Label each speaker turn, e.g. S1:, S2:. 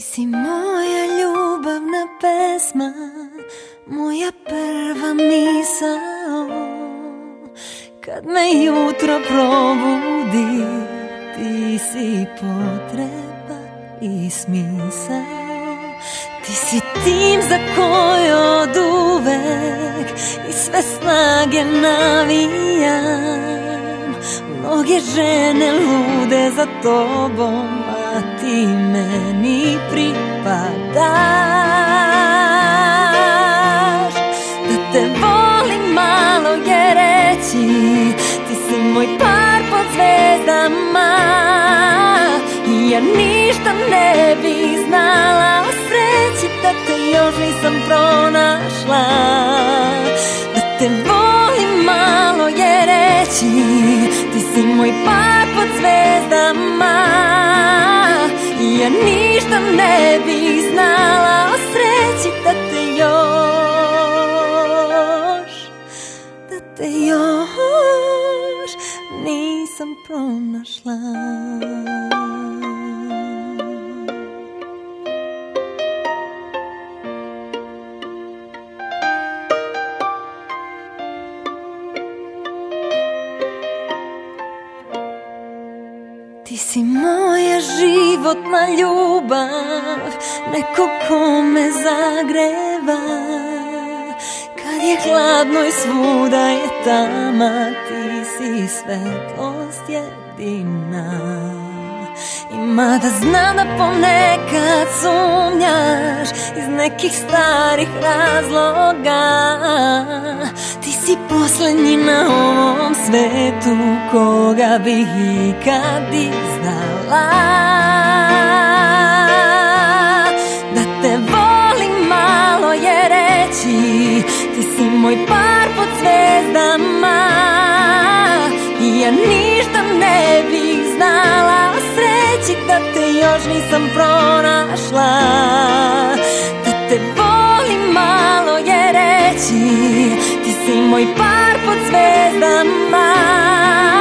S1: si moja ljubavna pesma, moja prva misao. Kad me jutro probudi, ti si potreba i smisao. Ti si tim za koji od uvek i sve snage navijam. Mnoge žene lude za tobom, a ti meni pripadaš. Da te volim malo je reći, ti si moj par pod zvezdama. I ja ništa ne bi znala o sreći da te još nisam pronašla. Da te volim malo je reći, ti si moj par pod zvezdama. I ja ništa ne bi znala o sreći da te još nisam pronašla. Ti si moja životna ljubav, neko ko me zagreva. Kad je hladno i svuda je tama, ti si svetlost jedina. I mada znam da ponekad sumnjaš iz nekih starih razloga, ti si poslednji na ovom svetu koga bih ikad izdala. Da te volim malo je reći, ti si moj par pod zvezdama. I ja ništa ne bih znala o sreći da te još nisam pronašla. Da te volim malo je reći, ti si moj par pod zvezdama.